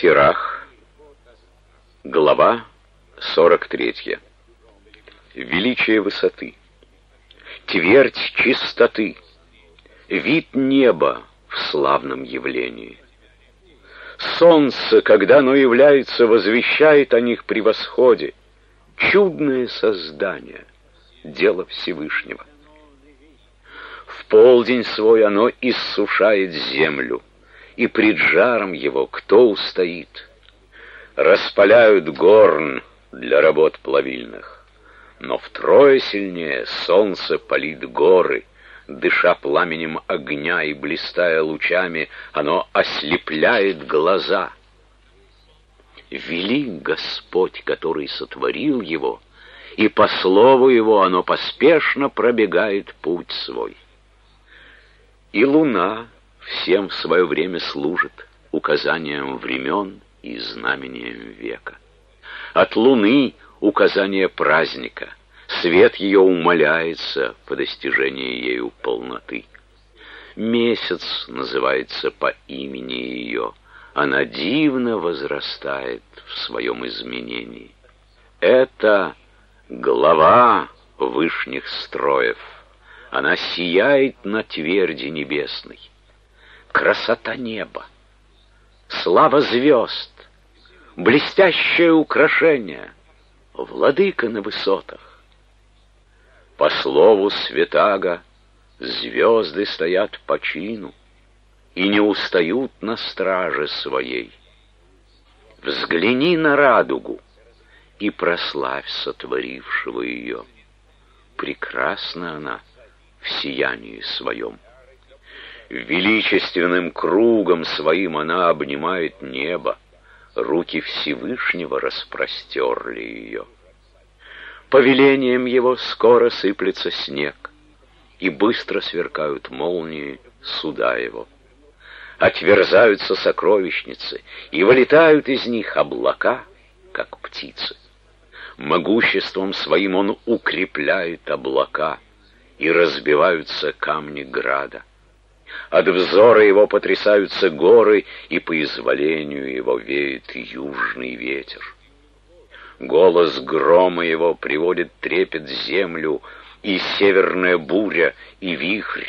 Сирах, глава 43. Величие высоты, твердь чистоты, вид неба в славном явлении. Солнце, когда оно является, возвещает о них при восходе. Чудное создание, дело Всевышнего. В полдень свой оно иссушает землю, и пред жаром его кто устоит? Распаляют горн для работ плавильных, но втрое сильнее солнце палит горы, дыша пламенем огня и блистая лучами, оно ослепляет глаза. Велик Господь, который сотворил его, и по слову его оно поспешно пробегает путь свой. И луна всем в свое время служит указанием времен и знамением века. От луны указание праздника, свет ее умаляется по достижении ею полноты. Месяц называется по имени ее, она дивно возрастает в своем изменении. Это глава вышних строев, она сияет на тверди небесной. Красота неба, слава звезд, блестящее украшение, владыка на высотах. По слову святаго звезды стоят по чину и не устают на страже своей. Взгляни на радугу и прославь сотворившего ее. Прекрасна она в сиянии своем. Величественным кругом своим она обнимает небо, руки Всевышнего распростерли ее. Повелением его скоро сыплется снег, и быстро сверкают молнии суда его. Отверзаются сокровищницы, и вылетают из них облака, как птицы. Могуществом своим он укрепляет облака, и разбиваются камни града. От взора его потрясаются горы, и по изволению его веет южный ветер. Голос грома его приводит трепет землю, и северная буря, и вихрь.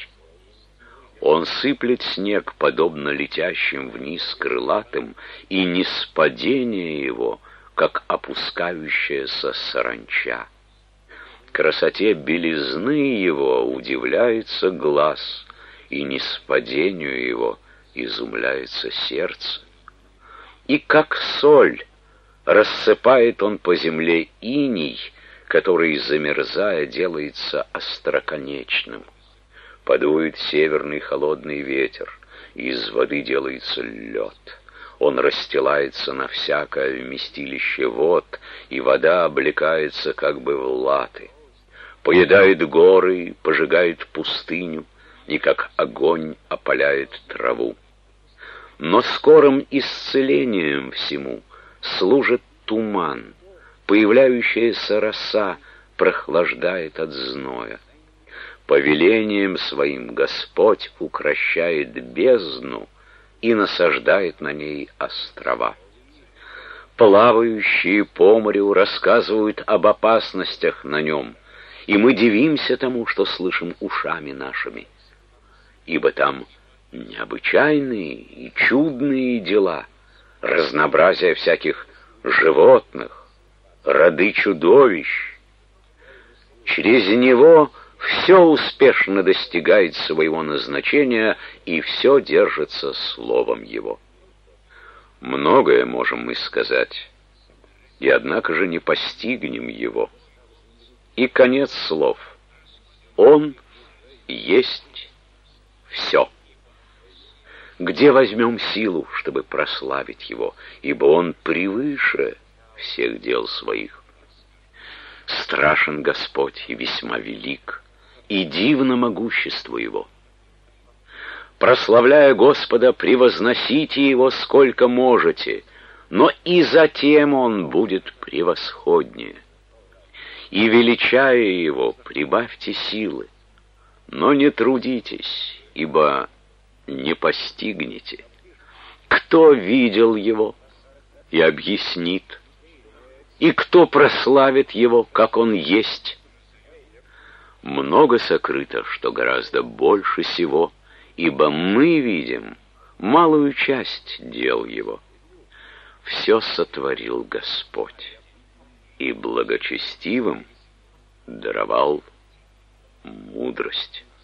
Он сыплет снег, подобно летящим вниз крылатым, и ниспадение его, как опускающаяся саранча. Красоте белизны его удивляется глаз, и ниспадению его изумляется сердце. И как соль рассыпает он по земле иней, который, замерзая, делается остроконечным. Подует северный холодный ветер, и из воды делается лед. Он расстилается на всякое вместилище вод, и вода облекается как бы в латы. Поедает горы, пожигает пустыню, и как огонь опаляет траву. Но скорым исцелением всему служит туман, появляющаяся роса прохлаждает от зноя. Повелением своим Господь укрощает бездну и насаждает на ней острова. Плавающие по морю рассказывают об опасностях на нем, и мы дивимся тому, что слышим ушами нашими. Ибо там необычайные и чудные дела, разнообразие всяких животных, роды чудовищ. Через него все успешно достигает своего назначения, и все держится словом его. Многое можем мы сказать, и однако же не постигнем его. И конец слов. Он есть все. Где возьмем силу, чтобы прославить его, ибо он превыше всех дел своих. Страшен Господь и весьма велик, и дивно могущество его. Прославляя Господа, превозносите его сколько можете, но и затем он будет превосходнее. И величая его, прибавьте силы, но не трудитесь, ибо не постигнете. Кто видел его? и объяснит, и кто прославит его, как он есть. Много сокрыто, что гораздо больше сего, ибо мы видим малую часть дел его. Все сотворил Господь, и благочестивым даровал мудрость.